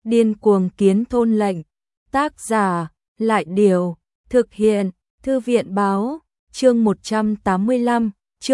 Điên cuồng kiến thôn lệnh. Tác giả, Lại Điều. Thực hiện, Thư viện Báo. Chương 185,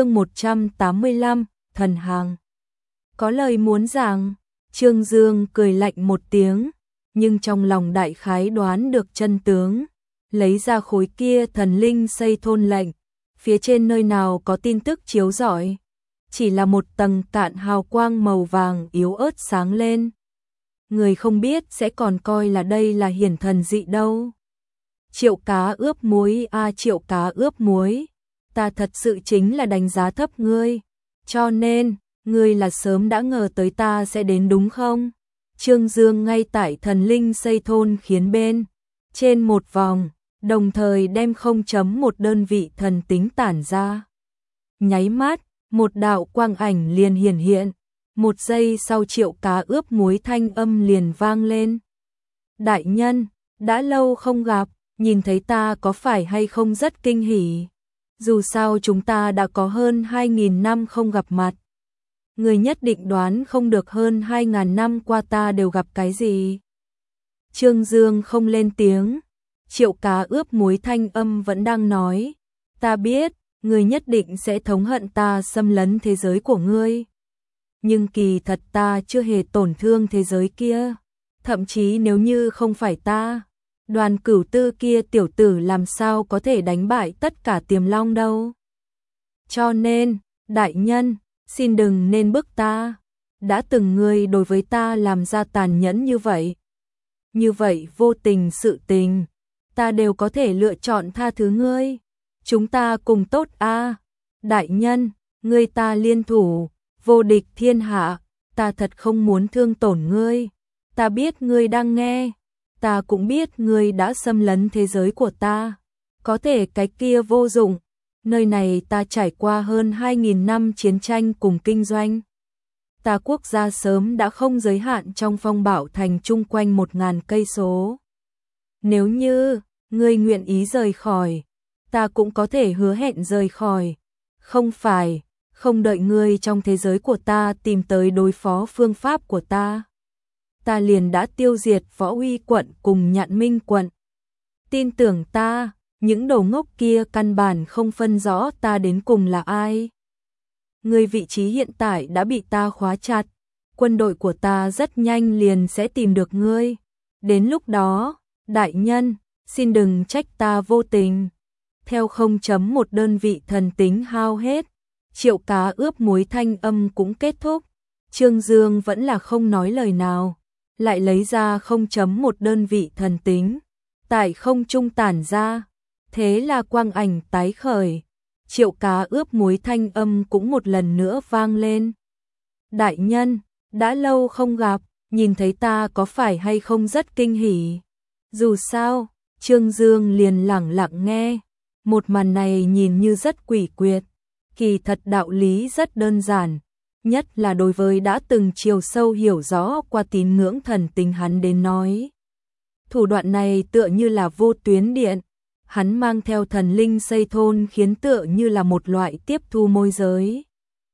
Thần Hàng. Có lời muốn rằng, Trương Dương cười lạnh một tiếng, nhưng trong lòng đại khái đoán được chân tướng, lấy ra khối kia thần linh xây thôn lệnh, phía trên nơi nào có tin tức chiếu rọi, chỉ là một tầng cạn hào quang màu vàng yếu ớt sáng lên. Người không biết sẽ còn coi là đây là hiển thần dị đâu. Triệu cá ướp muối Triệu cá ướp muối, ta thật sự chính là đánh giá thấp ngươi, cho nên, ngươi là sớm đã ngờ tới ta sẽ đến đúng không? Trương Dương ngay tại thần linh xây thôn khiến bên trên một vòng, đồng thời đem 0.1 đơn vị thần tính tản ra. Nháy mắt, một đạo quang ảnh liền hiển hiện, một giây sau Triệu cá ướp muối thanh âm liền vang lên. Đại nhân, đã lâu không gặp, nhìn thấy ta có phải hay không rất kinh hỉ? Dù sao chúng ta đã có hơn 2.000 năm không gặp mặt. Người nhất định đoán không được hơn 2.000 năm qua ta đều gặp cái gì. Trương Dương không lên tiếng, Triệu cá ướp muối thanh âm vẫn đang nói. Ta biết, người nhất định sẽ thống hận ta xâm lấn thế giới của ngươi. Nhưng kỳ thật ta chưa hề tổn thương thế giới kia. Thậm chí nếu như không phải ta, Đoàn Cửu Tư kia tiểu tử làm sao có thể đánh bại tất cả Tiềm Long đâu. Cho nên, đại nhân, xin đừng nên bức ta. Đã từng ngươi đối với ta làm ra tàn nhẫn như vậy. Như vậy vô tình sự tình, ta đều có thể lựa chọn tha thứ ngươi. Chúng ta cùng tốt a. Đại nhân, ngươi ta liên thủ, vô địch thiên hạ, ta thật không muốn thương tổn ngươi. Ta biết ngươi đang nghe, ta cũng biết ngươi đã xâm lấn thế giới của ta. Có thể cái kia vô dụng, nơi này ta trải qua hơn 2.000 năm chiến tranh cùng kinh doanh. Ta quốc gia sớm đã không giới hạn trong phong bảo thành chung quanh 1.000 cây số. Nếu như ngươi nguyện ý rời khỏi, ta cũng có thể hứa hẹn rời khỏi. Không phải, không đợi ngươi trong thế giới của ta tìm tới đối phó phương pháp của ta. Ta liền đã tiêu diệt Võ Uy quận cùng Nhạn Minh quận. Tin tưởng ta, những đồ ngốc kia căn bản không phân rõ ta đến cùng là ai. Ngươi vị trí hiện tại đã bị ta khóa chặt, quân đội của ta rất nhanh liền sẽ tìm được ngươi. Đến lúc đó, đại nhân, xin đừng trách ta vô tình. Theo 0.1 đơn vị thần tính hao hết, Triệu cá ướp muối thanh âm cũng kết thúc. Trương Dương vẫn là không nói lời nào, lại lấy ra 0.1 đơn vị thần tính, tại không trung tản ra. Thế là quang ảnh tái khởi, Triệu cá ướp muối thanh âm cũng một lần nữa vang lên. Đại nhân, đã lâu không gặp, nhìn thấy ta có phải hay không rất kinh hỉ? Dù sao, Trương Dương liền lẳng lặng nghe, một màn này nhìn như rất quỷ quyệt, kỳ thật đạo lý rất đơn giản, nhất là đối với đã từng chiều sâu hiểu rõ qua tín ngưỡng thần tính hắn đến nói. Thủ đoạn này tựa như là vô tuyến điện, hắn mang theo thần linh xây thôn khiến tựa như là một loại tiếp thu môi giới.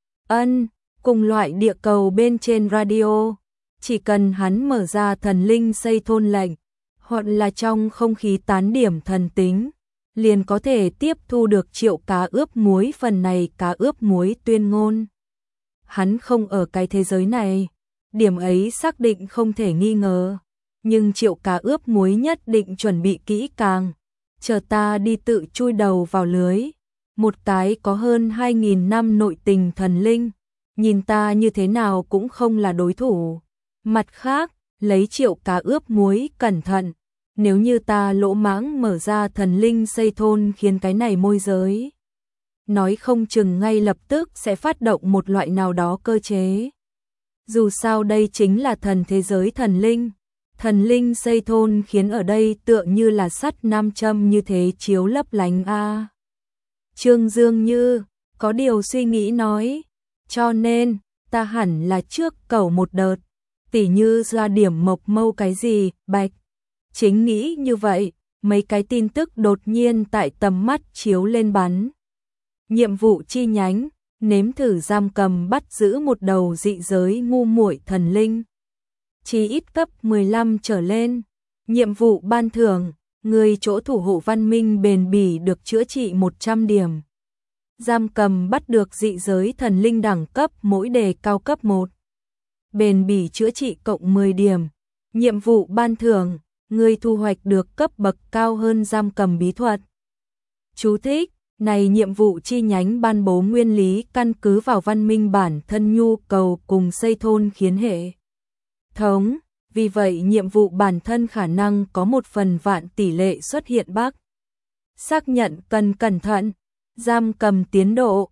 Cùng loại địa cầu bên trên radio, chỉ cần hắn mở ra thần linh xây thôn lệnh, hoặc là trong không khí tán điểm thần tính, liền có thể tiếp thu được Triệu cá ướp muối phần này cá ướp muối tuyên ngôn. Hắn không ở cái thế giới này, điểm ấy xác định không thể nghi ngờ, nhưng Triệu cá ướp muối nhất định chuẩn bị kỹ càng, chờ ta đi tự chui đầu vào lưới. Một cái có hơn 2.000 năm nội tình thần linh, nhìn ta như thế nào cũng không là đối thủ. Mặt khác, lấy Triệu cá ướp muối cẩn thận, nếu như ta lỗ mãng mở ra thần linh xây thôn khiến cái này môi giới, nói không chừng ngay lập tức sẽ phát động một loại nào đó cơ chế. Dù sao đây chính là thần thế giới thần linh xây thôn khiến ở đây tựa như là sắt nam châm như thế chiếu lấp lánh a. Trương Dương như có điều suy nghĩ nói, cho nên ta hẳn là trước cầu một đợt, tỉ như ra điểm mộc mâu cái gì, bạch. Chính nghĩ như vậy, mấy cái tin tức đột nhiên tại tầm mắt chiếu lên bắn. Nhiệm vụ chi nhánh, nếm thử giam cầm bắt giữ một đầu dị giới ngu muội thần linh. chỉ ít cấp 15 trở lên. Nhiệm vụ ban thưởng, người chỗ thủ hộ văn minh bền bỉ được chữa trị 100 điểm. Giam cầm bắt được dị giới thần linh đẳng cấp mỗi đề cao cấp 1. Bền bỉ chữa trị cộng 10 điểm. Nhiệm vụ ban thưởng, người thu hoạch được cấp bậc cao hơn giam cầm bí thuật. Chú thích, này nhiệm vụ chi nhánh ban bố nguyên lý căn cứ vào văn minh bản thân nhu cầu cùng xây thôn khiến hệ thống. Vì vậy nhiệm vụ bản thân khả năng có 1 phần vạn tỷ lệ xuất hiện bug. Xác nhận cần cẩn thận. Giam cầm tiến độ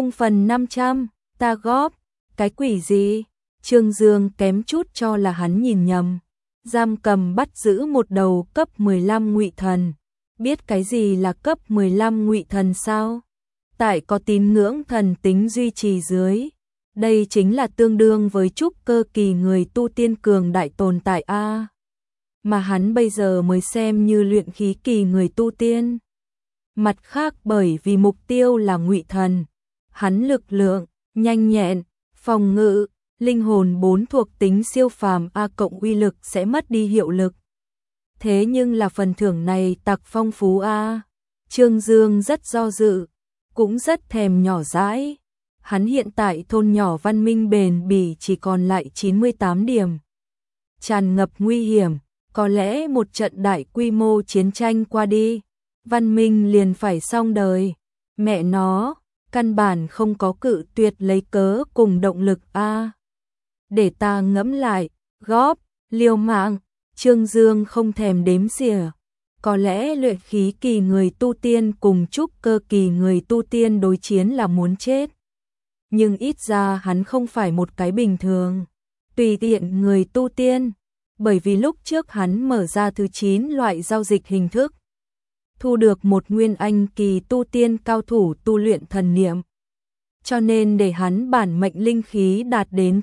0/500, ta góp, cái quỷ gì? Trương Dương kém chút cho là hắn nhìn nhầm. Giam cầm bắt giữ một đầu cấp 15 ngụy thần. Biết cái gì là cấp 15 ngụy thần sao? Tại có tín ngưỡng thần tính duy trì dưới. Đây chính là tương đương với trúc cơ kỳ người tu tiên cường đại tồn tại A. Mà hắn bây giờ mới xem như luyện khí kỳ người tu tiên. Mặt khác bởi vì mục tiêu là ngụy thần, hắn lực lượng, nhanh nhẹn, phòng ngự, linh hồn 4 thuộc tính siêu phàm A cộng uy lực sẽ mất đi hiệu lực. Thế nhưng là phần thưởng này tặc phong phú A. Trương Dương rất do dự, cũng rất thèm nhỏ dãi. Hắn hiện tại thôn nhỏ văn minh bền bỉ chỉ còn lại 98 điểm. Tràn ngập nguy hiểm, có lẽ một trận đại quy mô chiến tranh qua đi, văn minh liền phải xong đời. Mẹ nó, căn bản không có cự tuyệt lấy cớ cùng động lực A. Để ta ngẫm lại, góp, liều mạng, Trương Dương không thèm đếm xỉa. Có lẽ luyện khí kỳ người tu tiên cùng trúc cơ kỳ người tu tiên đối chiến là muốn chết. Nhưng ít ra hắn không phải một cái bình thường, tùy tiện người tu tiên. Bởi vì lúc trước hắn mở ra thứ 9 loại giao dịch hình thức, thu được một nguyên anh kỳ tu tiên cao thủ tu luyện thần niệm. Cho nên để hắn bản mệnh linh khí đạt đến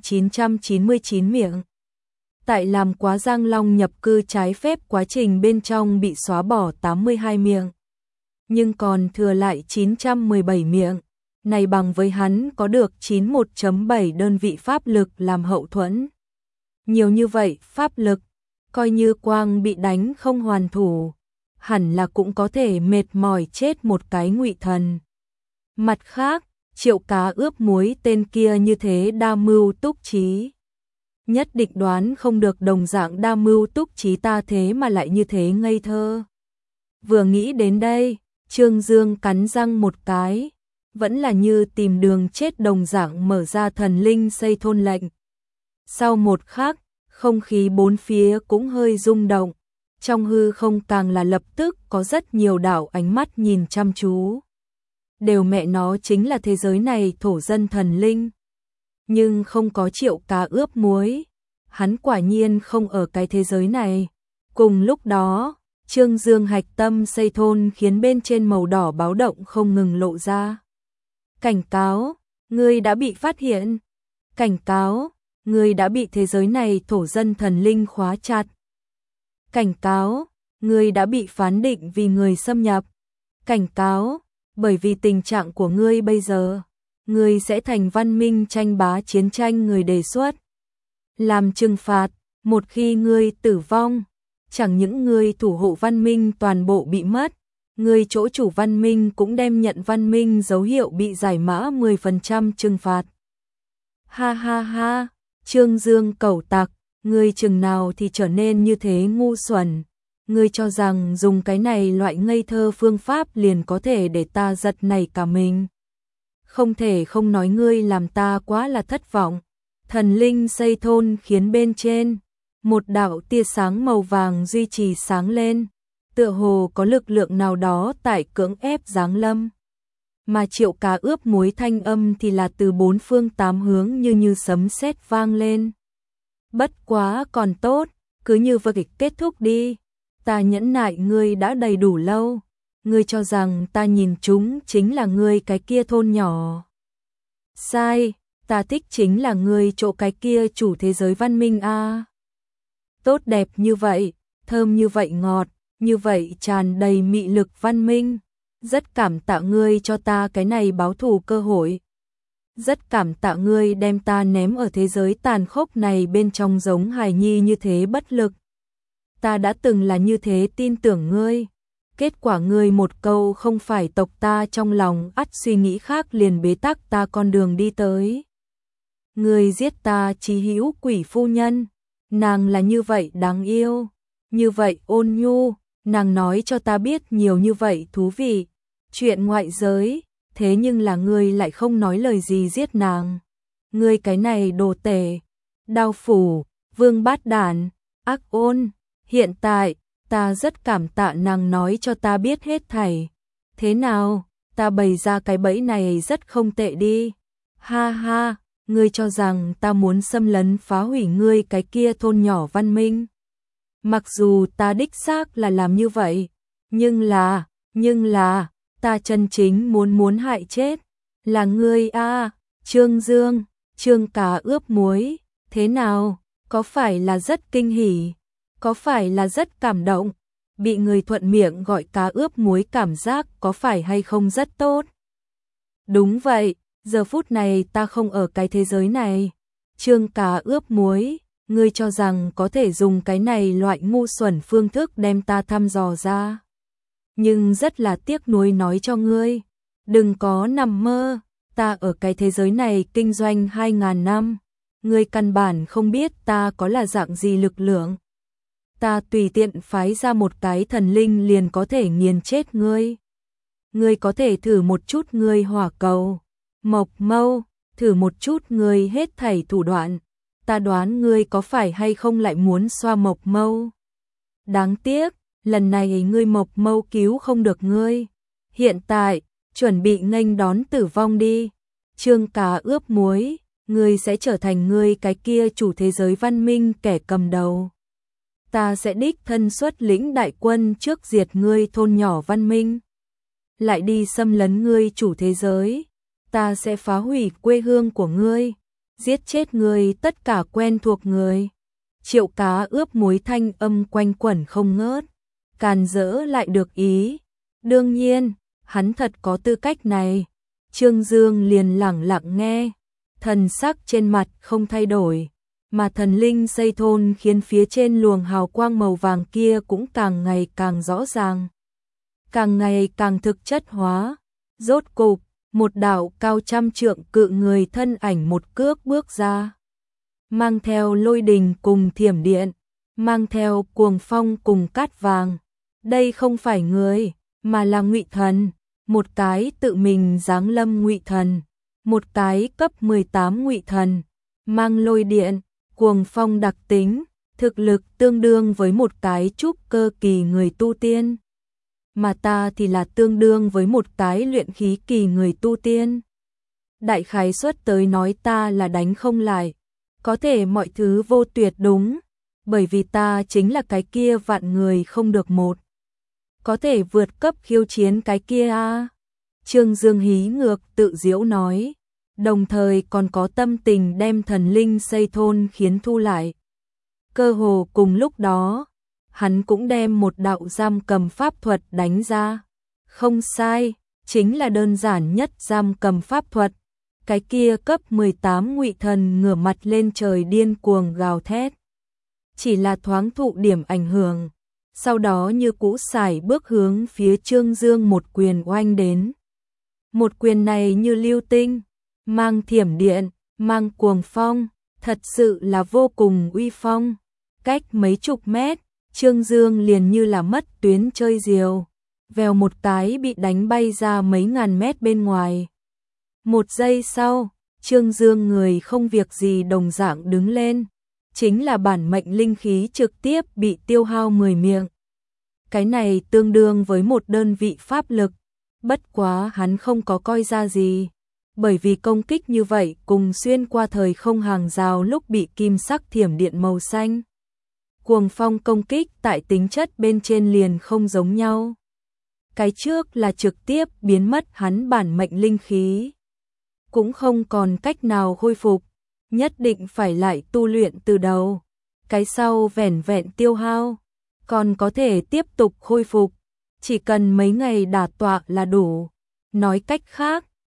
999 miệng. Tại làm quá Giang Long nhập cư trái phép quá trình bên trong bị xóa bỏ 82 miệng. Nhưng còn thừa lại 917 miệng. Này bằng với hắn có được 91.7 đơn vị pháp lực làm hậu thuẫn. Nhiều như vậy pháp lực, coi như quang bị đánh không hoàn thủ, hẳn là cũng có thể mệt mỏi chết một cái ngụy thần. Mặt khác, Triệu Cá ướp muối tên kia như thế đa mưu túc trí. Nhất định đoán không được đồng dạng đa mưu túc trí ta thế mà lại như thế ngây thơ. Vừa nghĩ đến đây, Trương Dương cắn răng một cái, vẫn là như tìm đường chết đồng dạng mở ra thần linh xây thôn lệnh. Sau một khắc, không khí bốn phía cũng hơi rung động, trong hư không càng là lập tức có rất nhiều đạo ánh mắt nhìn chăm chú. Đều mẹ nó chính là thế giới này thổ dân thần linh. Nhưng không có Triệu Cá ướp muối, hắn quả nhiên không ở cái thế giới này. Cùng lúc đó, Trương Dương hạch tâm xây thôn khiến bên trên màu đỏ báo động không ngừng lộ ra. Cảnh cáo, ngươi đã bị phát hiện. Cảnh cáo, ngươi đã bị thế giới này thổ dân thần linh khóa chặt. Cảnh cáo, ngươi đã bị phán định vì người xâm nhập. Cảnh cáo, bởi vì tình trạng của ngươi bây giờ, ngươi sẽ thành văn minh tranh bá chiến tranh người đề xuất. Làm trừng phạt, một khi ngươi tử vong, chẳng những ngươi thủ hộ văn minh toàn bộ bị mất, người chỗ chủ văn minh cũng đem nhận văn minh dấu hiệu bị giải mã 10% trừng phạt. Ha ha ha, Trương Dương cẩu tặc, ngươi chừng nào thì trở nên như thế ngu xuẩn. Ngươi cho rằng dùng cái này loại ngây thơ phương pháp liền có thể để ta giật nảy cả mình. Không thể không nói ngươi làm ta quá là thất vọng. Thần linh xây thôn khiến bên trên một đạo tia sáng màu vàng duy trì sáng lên, tựa hồ có lực lượng nào đó tại cưỡng ép giáng lâm. Mà Triệu Cá ướp muối thanh âm thì là từ bốn phương tám hướng như sấm sét vang lên. Bất quá còn tốt, cứ như vậy kết thúc đi. Ta nhẫn nại ngươi đã đầy đủ lâu. Ngươi cho rằng ta nhìn chúng chính là ngươi cái kia thôn nhỏ. Sai, ta thích chính là ngươi chỗ cái kia chủ thế giới văn minh a. Tốt đẹp như vậy, thơm như vậy ngọt, như vậy tràn đầy mị lực văn minh. Rất cảm tạ ngươi cho ta cái này báo thù cơ hội. rất cảm tạ ngươi đem ta ném ở thế giới tàn khốc này bên trong giống hài nhi như thế bất lực. Ta đã từng là như thế tin tưởng ngươi. Kết quả ngươi một câu không phải tộc ta trong lòng ắt suy nghĩ khác liền bế tắc ta con đường đi tới. Ngươi giết ta chí hữu quỷ phu nhân. Nàng là như vậy đáng yêu, như vậy ôn nhu, nàng nói cho ta biết nhiều như vậy thú vị. Chuyện ngoại giới, thế nhưng là ngươi lại không nói lời gì giết nàng. Ngươi cái này đồ tể, đao phủ, vương bát đản, ác ôn. Hiện tại, ta rất cảm tạ nàng nói cho ta biết hết thảy. Thế nào, ta bày ra cái bẫy này rất không tệ đi. Ha ha, ngươi cho rằng ta muốn xâm lấn phá hủy ngươi cái kia thôn nhỏ văn minh. Mặc dù ta đích xác là làm như vậy, nhưng là, ta chân chính muốn hại chết. Là ngươi a, Trương Dương, Trương cá ướp muối, thế nào, có phải là rất kinh hỉ? Có phải là rất cảm động? Bị người thuận miệng gọi cá ướp muối cảm giác có phải hay không rất tốt? Đúng vậy, giờ phút này ta không ở cái thế giới này. Trương cá ướp muối, ngươi cho rằng có thể dùng cái này loại ngu xuẩn phương thức đem ta thăm dò ra. Nhưng rất là tiếc nuối nói cho ngươi, đừng có nằm mơ, ta ở cái thế giới này kinh doanh 2000 năm. Ngươi căn bản không biết ta có là dạng gì lực lượng. Ta tùy tiện phái ra một cái thần linh liền có thể nghiền chết ngươi. Ngươi có thể thử một chút ngươi hỏa cầu, mộc mâu, thử một chút ngươi hết thảy thủ đoạn. Ta đoán ngươi có phải hay không lại muốn xoa mộc mâu. Đáng tiếc, lần này ngươi mộc mâu cứu không được ngươi. Hiện tại, chuẩn bị nghênh đón tử vong đi. Trương cá ướp muối, ngươi sẽ trở thành ngươi cái kia chủ thế giới văn minh kẻ cầm đầu. Ta sẽ đích thân xuất lĩnh đại quân trước diệt ngươi thôn nhỏ văn minh. Lại đi xâm lấn ngươi chủ thế giới. Ta sẽ phá hủy quê hương của ngươi. Giết chết ngươi tất cả quen thuộc người. Triệu cá ướp muối thanh âm quanh quẩn không ngớt. Càn dỡ lại được ý. Đương nhiên, hắn thật có tư cách này. Trương Dương liền lẳng lặng nghe. Thần sắc trên mặt không thay đổi. Mà thần linh xây thôn khiến phía trên luồng hào quang màu vàng kia cũng càng ngày càng rõ ràng. Càng ngày càng thực chất hóa. Rốt cục, một đạo cao trăm trượng cự người thân ảnh một cước bước ra. Mang theo lôi đình cùng thiểm điện, mang theo cuồng phong cùng cát vàng. Đây không phải người, mà là Ngụy Thần, một cái tự mình giáng lâm Ngụy Thần, một cái cấp 18 Ngụy Thần, mang lôi điện, cuồng phong đặc tính, thực lực tương đương với một cái trúc cơ kỳ người tu tiên. Mà ta thì là tương đương với một cái luyện khí kỳ người tu tiên. Đại khái suất tới nói ta là đánh không lại, có thể mọi thứ vô tuyệt đúng, bởi vì ta chính là cái kia vạn người không được một. Có thể vượt cấp khiêu chiến cái kia a. Trương Dương hí ngược tự giễu nói, đồng thời còn có tâm tình đem thần linh xây thôn khiến thu lại. Cơ hồ cùng lúc đó, hắn cũng đem một đạo giam cầm pháp thuật đánh ra. Không sai, chính là đơn giản nhất giam cầm pháp thuật. Cái kia cấp 18 Ngụy Thần ngửa mặt lên trời điên cuồng gào thét. Chỉ là thoáng thụ điểm ảnh hưởng, sau đó như cũ sải bước hướng phía Trương Dương một quyền oanh đến. Một quyền này như lưu tinh, mang thiểm điện, mang cuồng phong, thật sự là vô cùng uy phong. Cách mấy chục mét, Trương Dương liền như là mất tuyến chơi diều, vèo một cái bị đánh bay ra mấy ngàn mét bên ngoài. Một giây sau, Trương Dương người không việc gì đồng dạng đứng lên, chính là bản mệnh linh khí trực tiếp bị tiêu hao 10 miệng. Cái này tương đương với một đơn vị pháp lực, bất quá hắn không có coi ra gì, bởi vì công kích như vậy cùng xuyên qua thời không hàng rào lúc bị kim sắc thiểm điện màu xanh. Cuồng phong công kích tại tính chất bên trên liền không giống nhau. Cái trước là trực tiếp biến mất hắn bản mệnh linh khí, cũng không còn cách nào khôi phục, nhất định phải lại tu luyện từ đầu. Cái sau vẻn vẹn tiêu hao, còn có thể tiếp tục khôi phục, chỉ cần mấy ngày đả tọa là đủ. Nói cách khác,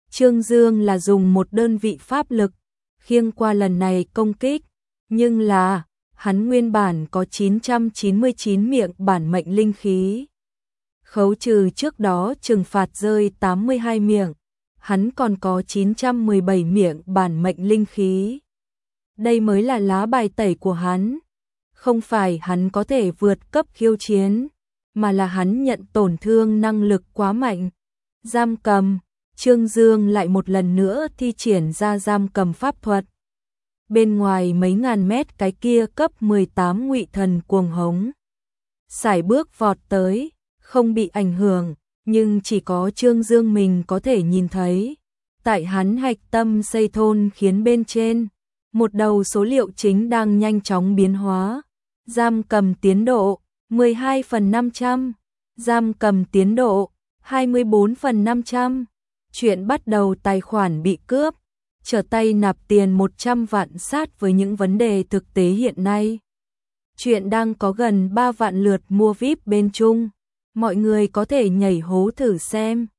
Trương Dương là dùng một đơn vị pháp lực khiêng qua lần này công kích, nhưng là hắn nguyên bản có 999 miệng bản mệnh linh khí. Khấu trừ trước đó trừng phạt rơi 82 miệng, hắn còn có 917 miệng bản mệnh linh khí. Đây mới là lá bài tẩy của hắn. Không phải hắn có thể vượt cấp khiêu chiến, mà là hắn nhận tổn thương năng lực quá mạnh. Giam cầm, Trương Dương lại một lần nữa thi triển ra giam cầm pháp thuật. Bên ngoài mấy ngàn mét cái kia cấp 18 ngụy thần cuồng hống sải bước vọt tới, không bị ảnh hưởng, nhưng chỉ có Trương Dương mình có thể nhìn thấy. Tại hắn hạch tâm xây thôn khiến bên trên, một đầu số liệu chính đang nhanh chóng biến hóa. Giam cầm tiến độ 12/500, giam cầm tiến độ 24/500. Chuyện bắt đầu tài khoản bị cướp, trở tay nạp tiền 100 vạn sát với những vấn đề thực tế hiện nay. Chuyện đang có gần 3 vạn lượt mua VIP bên Trung, mọi người có thể nhảy hố thử xem.